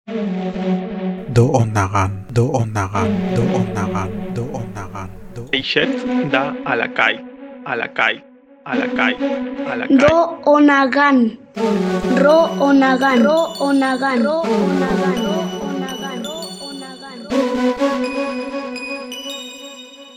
Do onagan, do onagan, do onagan, do onagan, do. Peixet da alacai, alacai, alacai, alacai. Do onagan. Ro onagan. Ro onagan. Ro onagan.